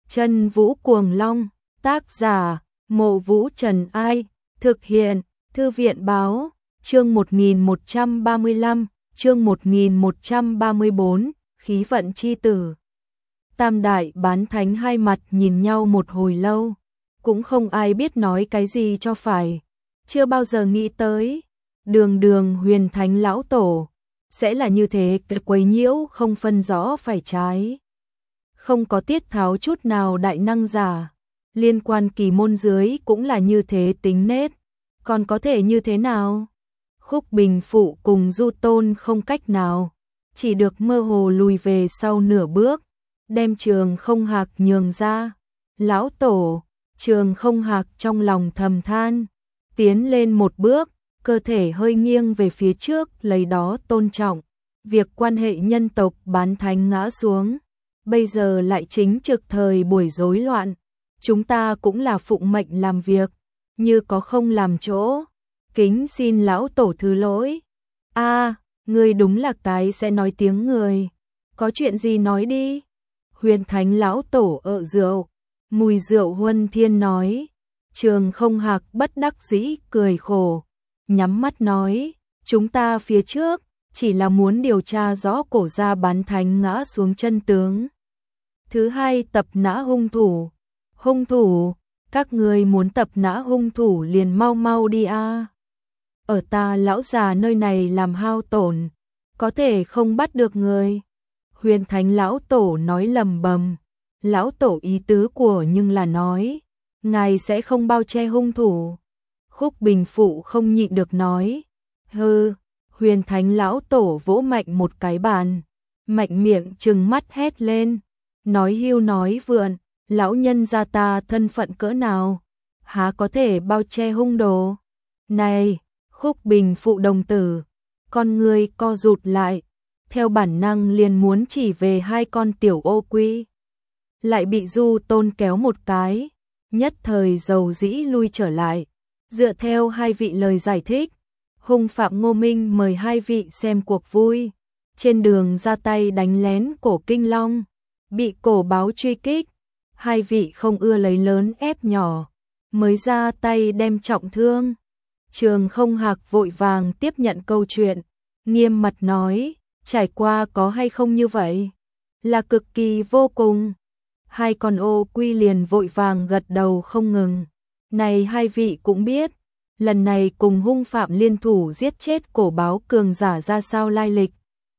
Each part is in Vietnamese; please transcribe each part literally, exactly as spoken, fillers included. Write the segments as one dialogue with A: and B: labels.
A: Chân Vũ Cuồng Long, tác giả, Mộ Vũ Trần Ai, thực hiện, Thư viện Báo, chương một nghìn một trăm ba mươi lăm, chương một nghìn một trăm ba mươi bốn, khí vận chi tử. Tam đại bán thánh hai mặt nhìn nhau một hồi lâu, cũng không ai biết nói cái gì cho phải, chưa bao giờ nghĩ tới, đường đường huyền thánh lão tổ, sẽ là như thế, cái quấy nhiễu không phân rõ phải trái. Không có tiết tháo chút nào đại năng giả, liên quan kỳ môn dưới cũng là như thế tính nết, còn có thể như thế nào? Khúc Bình Phụ cùng Du Tôn không cách nào, chỉ được mơ hồ lùi về sau nửa bước, đem Trường Không Hạc nhường ra. Lão tổ, Trường Không Hạc trong lòng thầm than, tiến lên một bước, cơ thể hơi nghiêng về phía trước, lấy đó tôn trọng. Việc quan hệ nhân tộc bán thánh ngã xuống, bây giờ lại chính trực thời buổi rối loạn, chúng ta cũng là phụng mệnh làm việc, như có không làm chỗ, kính xin lão tổ thứ lỗi. A, ngươi đúng là cái sẽ nói tiếng người, có chuyện gì nói đi. Huyền thánh lão tổ ợ rượu, mùi rượu huân thiên nói. Trường Không Hạc bất đắc dĩ cười khổ, nhắm mắt nói, chúng ta phía trước chỉ là muốn điều tra rõ cổ gia bán thánh ngã xuống chân tướng. Thứ hai, tập nã hung thủ. Hung thủ, các người muốn tập nã hung thủ liền mau mau đi a. Ở ta lão già nơi này làm hao tổn, có thể không bắt được người. Huyền thánh lão tổ nói lầm bầm, lão tổ ý tứ của nhưng là nói, ngài sẽ không bao che hung thủ. Khúc Bình Phụ không nhịn được nói, hừ. Huyền thánh lão tổ vỗ mạnh một cái bàn, mạnh miệng trừng mắt hét lên, nói hưu nói vượn, lão nhân gia ta thân phận cỡ nào, há có thể bao che hung đồ. Này, Khúc Bình Phụ đồng tử, con người co rụt lại, theo bản năng liền muốn chỉ về hai con tiểu ô quy, lại bị Du Tôn kéo một cái, nhất thời dầu dĩ lui trở lại. Dựa theo hai vị lời giải thích, hung phạm Ngô Minh mời hai vị xem cuộc vui, trên đường ra tay đánh lén cổ Kinh Long, bị cổ báo truy kích, hai vị không ưa lấy lớn ép nhỏ, mới ra tay đem trọng thương. Trường Không Hạc vội vàng tiếp nhận câu chuyện, nghiêm mặt nói, trải qua có hay không như vậy, là cực kỳ vô cùng. Hai con ô quy liền vội vàng gật đầu không ngừng. Này hai vị cũng biết, lần này cùng hung phạm liên thủ giết chết cổ báo cường giả ra sao lai lịch.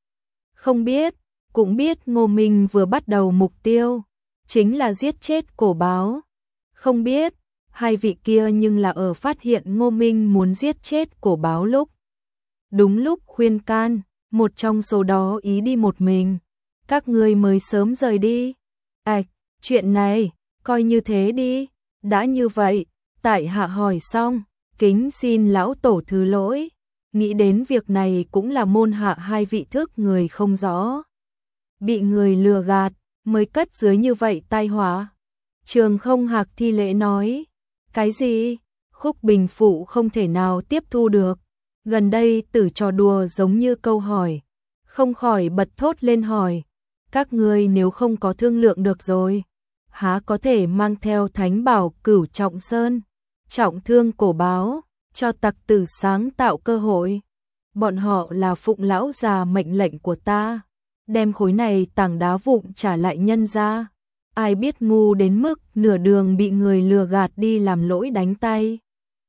A: Không biết, cũng biết Ngô Minh vừa bắt đầu mục tiêu, chính là giết chết cổ báo. Không biết, hai vị kia nhưng là ở phát hiện Ngô Minh muốn giết chết cổ báo lúc. Đúng lúc khuyên can, một trong số đó ý đi một mình, các người mới sớm rời đi. Ảch, à, chuyện này, coi như thế đi, đã như vậy, tại hạ hỏi xong, kính xin lão tổ thứ lỗi, nghĩ đến việc này cũng là môn hạ hai vị thức người không rõ. Bị người lừa gạt, mới cất dưới như vậy tai họa. Trường Không Hạc thi lễ nói, cái gì? Khúc Bình Phụ không thể nào tiếp thu được, gần đây tử trò đùa giống như câu hỏi, không khỏi bật thốt lên hỏi, các ngươi nếu không có thương lượng được rồi, há có thể mang theo thánh bảo Cửu Trọng Sơn, trọng thương cổ báo, cho tặc tử sáng tạo cơ hội. Bọn họ là phụng lão già mệnh lệnh của ta, đem khối này tảng đá vụn trả lại nhân ra. Ai biết ngu đến mức nửa đường bị người lừa gạt đi làm lỗi đánh tay.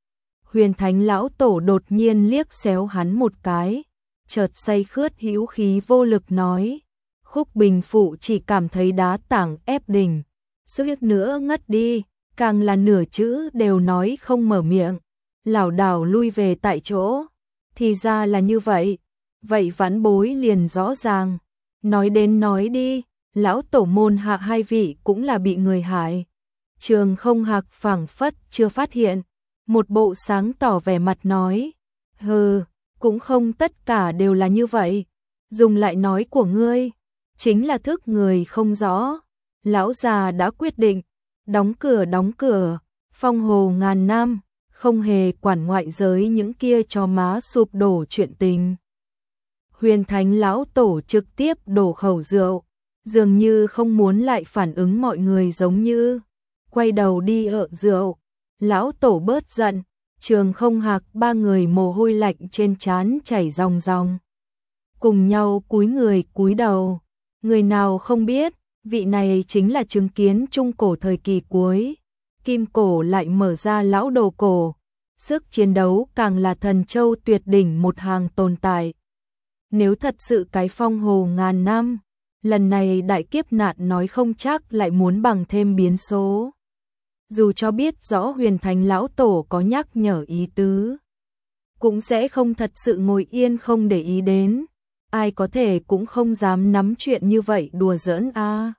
A: Huyền thánh lão tổ đột nhiên liếc xéo hắn một cái, chợt say khướt hữu khí vô lực nói, Khúc Bình Phụ chỉ cảm thấy đá tảng ép đỉnh, suýt nữa ngất đi, càng là nửa chữ đều nói không mở miệng, lảo đảo lui về tại chỗ. Thì ra là như vậy, vậy vãn bối liền rõ ràng, nói đến nói đi, lão tổ môn hạ hai vị cũng là bị người hại. Trường Không Hạc phảng phất chưa phát hiện, một bộ sáng tỏ vẻ mặt nói, hừ, cũng không tất cả đều là như vậy, dùng lại nói của ngươi, chính là thức người không rõ. Lão già đã quyết định, đóng cửa đóng cửa, phong hồ ngàn năm, không hề quản ngoại giới những kia cho má sụp đổ chuyện tình. Huyền thánh lão tổ trực tiếp đổ khẩu rượu, dường như không muốn lại phản ứng mọi người giống như quay đầu đi ợ rượu. Lão Tổ bớt giận, Trường Không Hạc ba người mồ hôi lạnh trên trán chảy ròng ròng. Cùng nhau cúi người cúi đầu, người nào không biết, vị này chính là chứng kiến trung cổ thời kỳ cuối. Kim cổ lại mở ra lão đồ cổ, sức chiến đấu càng là thần châu tuyệt đỉnh một hàng tồn tại. Nếu thật sự cái phong hồ ngàn năm, lần này đại kiếp nạn nói không chắc lại muốn bằng thêm biến số. Dù cho biết rõ Huyền Thánh lão tổ có nhắc nhở ý tứ, cũng sẽ không thật sự ngồi yên không để ý đến. Ai có thể cũng không dám nắm chuyện như vậy đùa giỡn a. À.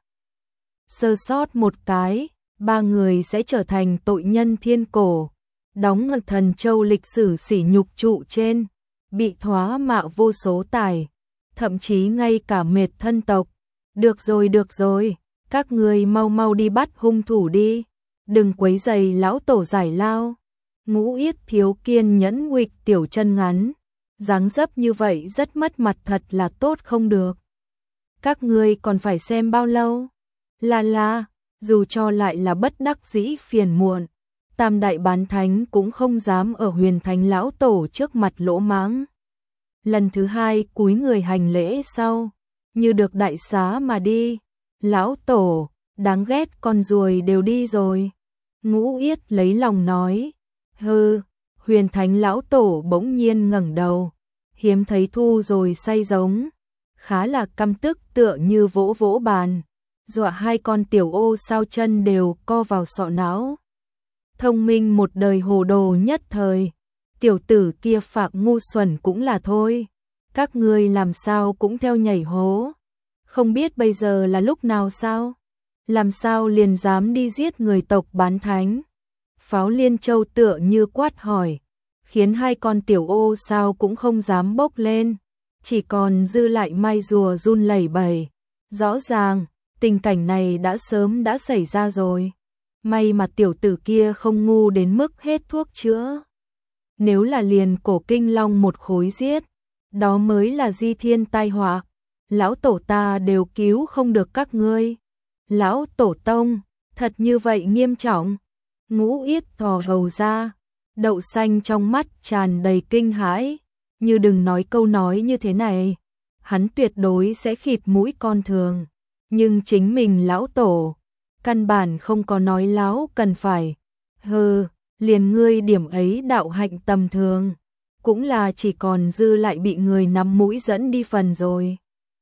A: Sơ sót một cái, ba người sẽ trở thành tội nhân thiên cổ, đóng ngược thần châu lịch sử sỉ nhục trụ trên, bị thoá mạ vô số tài, thậm chí ngay cả mệt thân tộc. Được rồi được rồi, các người mau mau đi bắt hung thủ đi, đừng quấy rầy lão tổ giải lao. Ngũ Yết thiếu kiên nhẫn huỵch tiểu chân ngắn, dáng dấp như vậy rất mất mặt thật là tốt không được. Các ngươi còn phải xem bao lâu? Là là, dù cho lại là bất đắc dĩ phiền muộn, Tam đại bán thánh cũng không dám ở Huyền Thánh lão tổ trước mặt lỗ mãng. Lần thứ hai cúi người hành lễ sau, như được đại xá mà đi. Lão tổ, đáng ghét con ruồi đều đi rồi. Ngũ Yết lấy lòng nói. Hừ, Huyền Thánh lão tổ bỗng nhiên ngẩng đầu, hiếm thấy thu rồi say giống, khá là căm tức tựa như vỗ vỗ bàn, dọa hai con tiểu ô sao chân đều co vào sọ não. Thông minh một đời hồ đồ nhất thời, tiểu tử kia phạm ngu xuẩn cũng là thôi, các ngươi làm sao cũng theo nhảy hố, không biết bây giờ là lúc nào sao, làm sao liền dám đi giết người tộc bán thánh. Pháo Liên Châu tựa như quát hỏi, khiến hai con tiểu ô sao cũng không dám bốc lên, chỉ còn dư lại mai rùa run lẩy bẩy. Rõ ràng, tình cảnh này đã sớm đã xảy ra rồi. May mà tiểu tử kia không ngu đến mức hết thuốc chữa. Nếu là liền cổ kinh long một khối giết, đó mới là di thiên tai họa. Lão tổ ta đều cứu không được các ngươi. Lão tổ tông, thật như vậy nghiêm trọng. Ngũ Yết thò hầu ra, đậu xanh trong mắt tràn đầy kinh hãi, như đừng nói câu nói như thế này, hắn tuyệt đối sẽ khịt mũi con thường, nhưng chính mình lão tổ, căn bản không có nói láo cần phải. Hừ, liền ngươi điểm ấy đạo hạnh tầm thường, cũng là chỉ còn dư lại bị người nắm mũi dẫn đi phần rồi.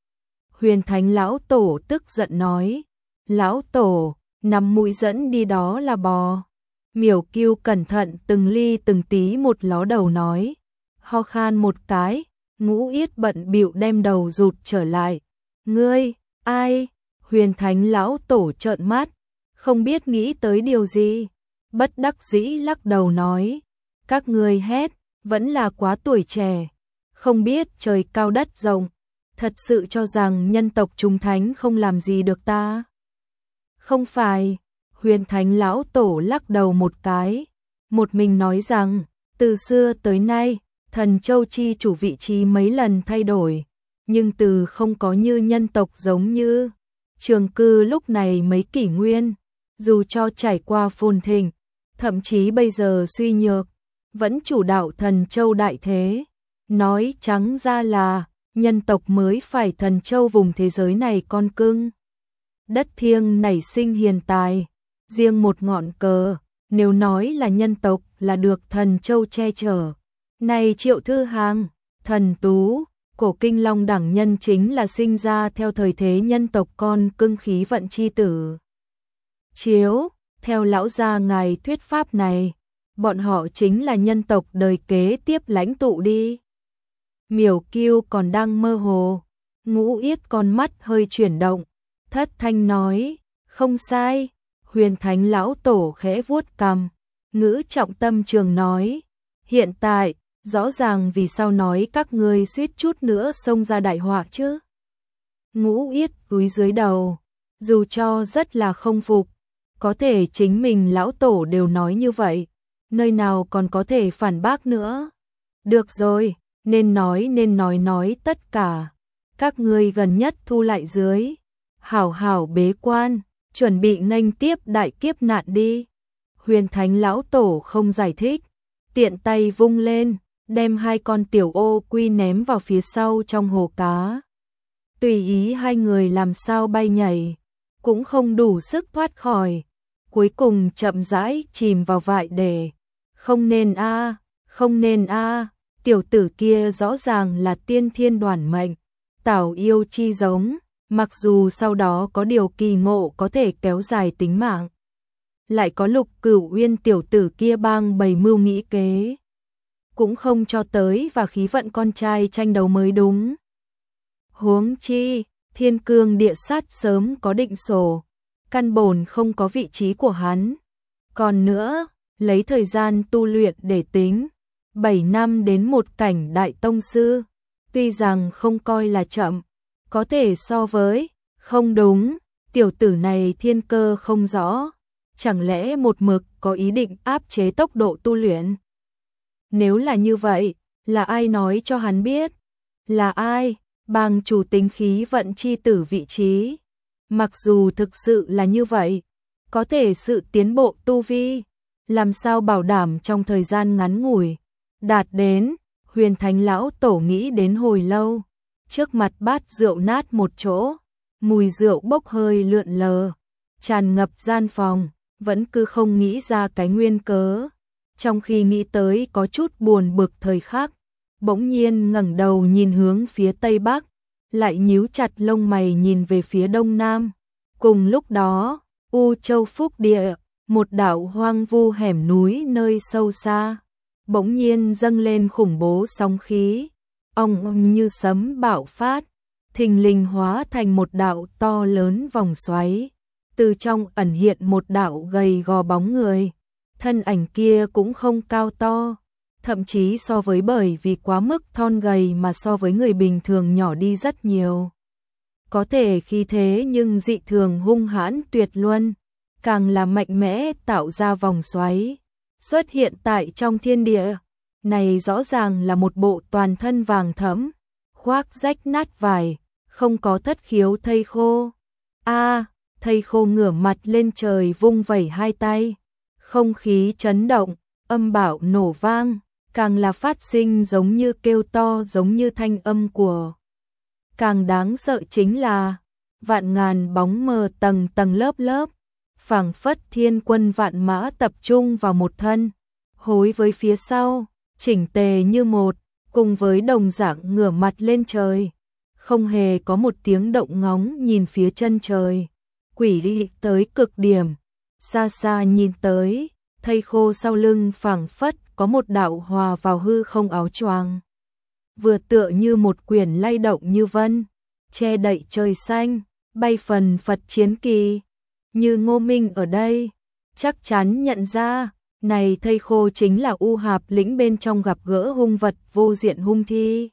A: Huyền Thánh lão tổ tức giận nói, lão tổ, nắm mũi dẫn đi đó là bò. Miểu Kiêu cẩn thận từng ly từng tí một ló đầu nói, ho khan một cái, Ngũ Yết bận bịu đem đầu rụt trở lại. Ngươi, ai? Huyền Thánh lão tổ trợn mắt, không biết nghĩ tới điều gì, bất đắc dĩ lắc đầu nói, các ngươi hét, vẫn là quá tuổi trẻ, không biết trời cao đất rộng, thật sự cho rằng nhân tộc chúng thánh không làm gì được ta. Không phải. Huyền Thánh lão tổ lắc đầu một cái, một mình nói rằng, từ xưa tới nay, thần châu chi chủ vị trí mấy lần thay đổi, nhưng từ không có như nhân tộc giống như Trường Cư lúc này mấy kỷ nguyên, dù cho trải qua phồn thịnh, thậm chí bây giờ suy nhược, vẫn chủ đạo thần châu đại thế. Nói trắng ra là, nhân tộc mới phải thần châu vùng thế giới này con cưng. Đất thiêng nảy sinh hiền tài. Riêng một ngọn cờ, nếu nói là nhân tộc là được thần châu che chở. Này Triệu Thư Hàng, thần tú, cổ kinh long đẳng nhân chính là sinh ra theo thời thế nhân tộc con cưng khí vận chi tử. Chiếu, theo lão gia ngài thuyết pháp này, bọn họ chính là nhân tộc đời kế tiếp lãnh tụ đi. Miểu Kiêu còn đang mơ hồ, Ngũ Yết con mắt hơi chuyển động, thất thanh nói, không sai. Huyền Thánh lão tổ khẽ vuốt cằm, ngữ trọng tâm trường nói, hiện tại, rõ ràng vì sao nói các ngươi suýt chút nữa xông ra đại họa chứ. Ngũ Yết cúi dưới đầu, dù cho rất là không phục, có thể chính mình lão tổ đều nói như vậy, nơi nào còn có thể phản bác nữa. Được rồi, nên nói nên nói nói tất cả, các ngươi gần nhất thu lại dưới, hảo hảo bế quan, chuẩn bị nghênh tiếp đại kiếp nạn đi. Huyền Thánh lão tổ không giải thích, tiện tay vung lên, đem hai con tiểu ô quy ném vào phía sau trong hồ cá. Tùy ý hai người làm sao bay nhảy, cũng không đủ sức thoát khỏi, cuối cùng chậm rãi chìm vào vại để. Không nên a, không nên a, tiểu tử kia rõ ràng là tiên thiên đoản mệnh, tảo yêu chi giống, mặc dù sau đó có điều kỳ ngộ có thể kéo dài tính mạng. Lại có Lục Cửu Uyên tiểu tử kia bang bày mưu nghĩ kế, cũng không cho tới và khí vận con trai tranh đấu mới đúng. Huống chi, thiên cương địa sát sớm có định sổ, căn bổn không có vị trí của hắn. Còn nữa, lấy thời gian tu luyện để tính, bảy năm đến một cảnh đại tông sư, tuy rằng không coi là chậm, có thể so với, không đúng, tiểu tử này thiên cơ không rõ, chẳng lẽ một mực có ý định áp chế tốc độ tu luyện? Nếu là như vậy, là ai nói cho hắn biết? Là ai? Bang chủ tính khí vận chi tử vị trí. Mặc dù thực sự là như vậy, có thể sự tiến bộ tu vi, làm sao bảo đảm trong thời gian ngắn ngủi đạt đến. Huyền Thánh lão tổ nghĩ đến hồi lâu, trước mặt bát rượu nát một chỗ, mùi rượu bốc hơi lượn lờ, tràn ngập gian phòng, vẫn cứ không nghĩ ra cái nguyên cớ. Trong khi nghĩ tới có chút buồn bực thời khắc, bỗng nhiên ngẩng đầu nhìn hướng phía tây bắc, lại nhíu chặt lông mày nhìn về phía đông nam. Cùng lúc đó, U Châu Phúc Địa, một đảo hoang vu hẻm núi nơi sâu xa, bỗng nhiên dâng lên khủng bố sóng khí, ong ong như sấm bạo phát, thình lình hóa thành một đạo to lớn vòng xoáy, từ trong ẩn hiện một đạo gầy gò bóng người. Thân ảnh kia cũng không cao to, thậm chí so với bởi vì quá mức thon gầy mà so với người bình thường nhỏ đi rất nhiều. Có thể khí thế nhưng dị thường hung hãn tuyệt luân, càng là mạnh mẽ tạo ra vòng xoáy, xuất hiện tại trong thiên địa. Này rõ ràng là một bộ toàn thân vàng thẫm, khoác rách nát vải, không có thất khiếu thây khô. A, thây khô ngửa mặt lên trời vung vẩy hai tay. Không khí chấn động, âm bạo nổ vang, càng là phát sinh giống như kêu to giống như thanh âm của. Càng đáng sợ chính là, vạn ngàn bóng mờ tầng tầng lớp lớp, phảng phất thiên quân vạn mã tập trung vào một thân, hối với phía sau, chỉnh tề như một, cùng với đồng dạng ngửa mặt lên trời. Không hề có một tiếng động ngóng nhìn phía chân trời, quỷ dị tới cực điểm. Xa xa nhìn tới, thây khô sau lưng phảng phất có một đạo hòa vào hư không áo choàng, vừa tựa như một quyển lay động như vân, che đậy trời xanh, bay phần phật chiến kỳ. Như Ngô Minh ở đây, chắc chắn nhận ra, này thây khô chính là U Hạp lĩnh bên trong gặp gỡ hung vật vô diện hung thi.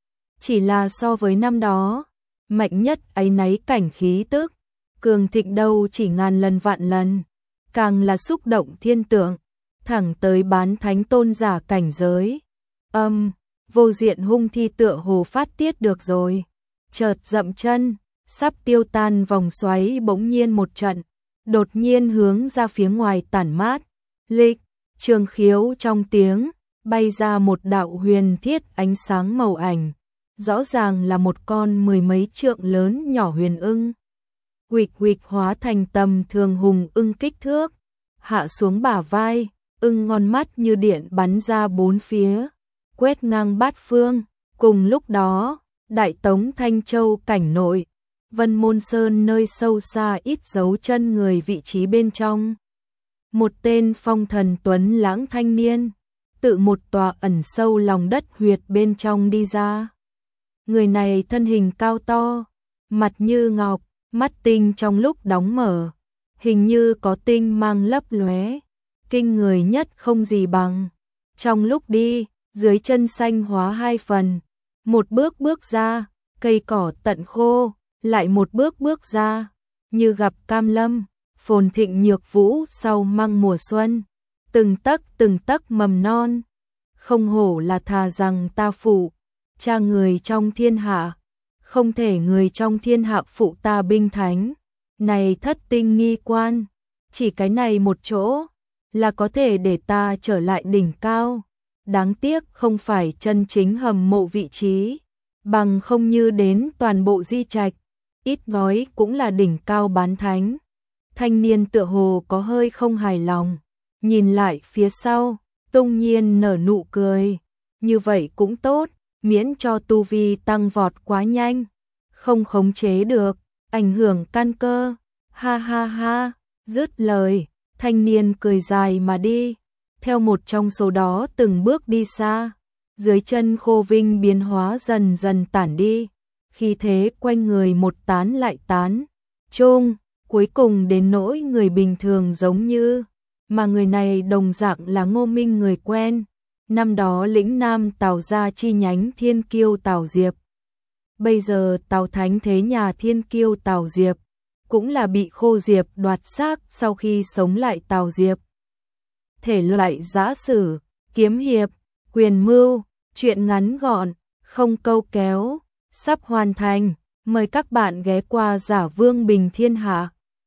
A: Chỉ là so với năm đó, mạnh nhất ấy nấy cảnh khí tức, cường thịnh đâu chỉ ngàn lần vạn lần, càng là xúc động thiên tượng, thẳng tới bán thánh tôn giả cảnh giới. Âm, vô diện hung thi tựa hồ phát tiết được rồi, chợt dậm chân, sắp tiêu tan vòng xoáy bỗng nhiên một trận, đột nhiên hướng ra phía ngoài tản mát, lịch, trường khiếu trong tiếng, bay ra một đạo huyền thiết ánh sáng màu ảnh, rõ ràng là một con mười mấy trượng lớn nhỏ huyền ưng. Huỵch huỵch hóa thành tầm thường hùng ưng kích thước, hạ xuống bả vai, ưng ngon mắt như điện bắn ra bốn phía, quét ngang bát phương. Cùng lúc đó, Đại Tống Thanh Châu cảnh nội, Vân Môn Sơn nơi sâu xa ít dấu chân người vị trí bên trong. Một tên phong thần tuấn lãng thanh niên, tự một tòa ẩn sâu lòng đất huyệt bên trong đi ra. Người này thân hình cao to, mặt như ngọc, mắt tinh trong lúc đóng mở, hình như có tinh mang lấp lóe, kinh người nhất không gì bằng. Trong lúc đi, dưới chân xanh hóa hai phần, một bước bước ra, cây cỏ tận khô, lại một bước bước ra, như gặp cam lâm, phồn thịnh nhược vũ sau măng mùa xuân, từng tấc từng tấc mầm non. Không hổ là thà rằng ta phụ, cha người trong thiên hạ, không thể người trong thiên hạ phụ ta binh thánh. Này thất tinh nghi quan, chỉ cái này một chỗ là có thể để ta trở lại đỉnh cao. Đáng tiếc không phải chân chính hầm mộ vị trí, bằng không như đến toàn bộ di trạch, ít nói cũng là đỉnh cao bán thánh. Thanh niên tựa hồ có hơi không hài lòng, nhìn lại phía sau, tung nhiên nở nụ cười. Như vậy cũng tốt, miễn cho tu vi tăng vọt quá nhanh, không khống chế được, ảnh hưởng căn cơ. Ha ha ha, dứt lời, thanh niên cười dài mà đi, theo một trong số đó từng bước đi xa. Dưới chân Khô Vinh biến hóa dần dần tản đi, khi thế quanh người một tán lại tán, chung, cuối cùng đến nỗi người bình thường giống như, mà người này đồng dạng là Ngô Minh người quen, năm đó lĩnh Nam Tào gia chi nhánh Thiên Kiêu Tào Diệp. Bây giờ Tào Thánh thế nhà Thiên Kiêu Tào Diệp, cũng là bị Khô Diệp đoạt xác sau khi sống lại Tào Diệp. Thể loại giã sử, kiếm hiệp, quyền mưu, truyện ngắn gọn, không câu kéo, sắp hoàn thành, mời các bạn ghé qua Giả Vương Bình Thiên Hạ.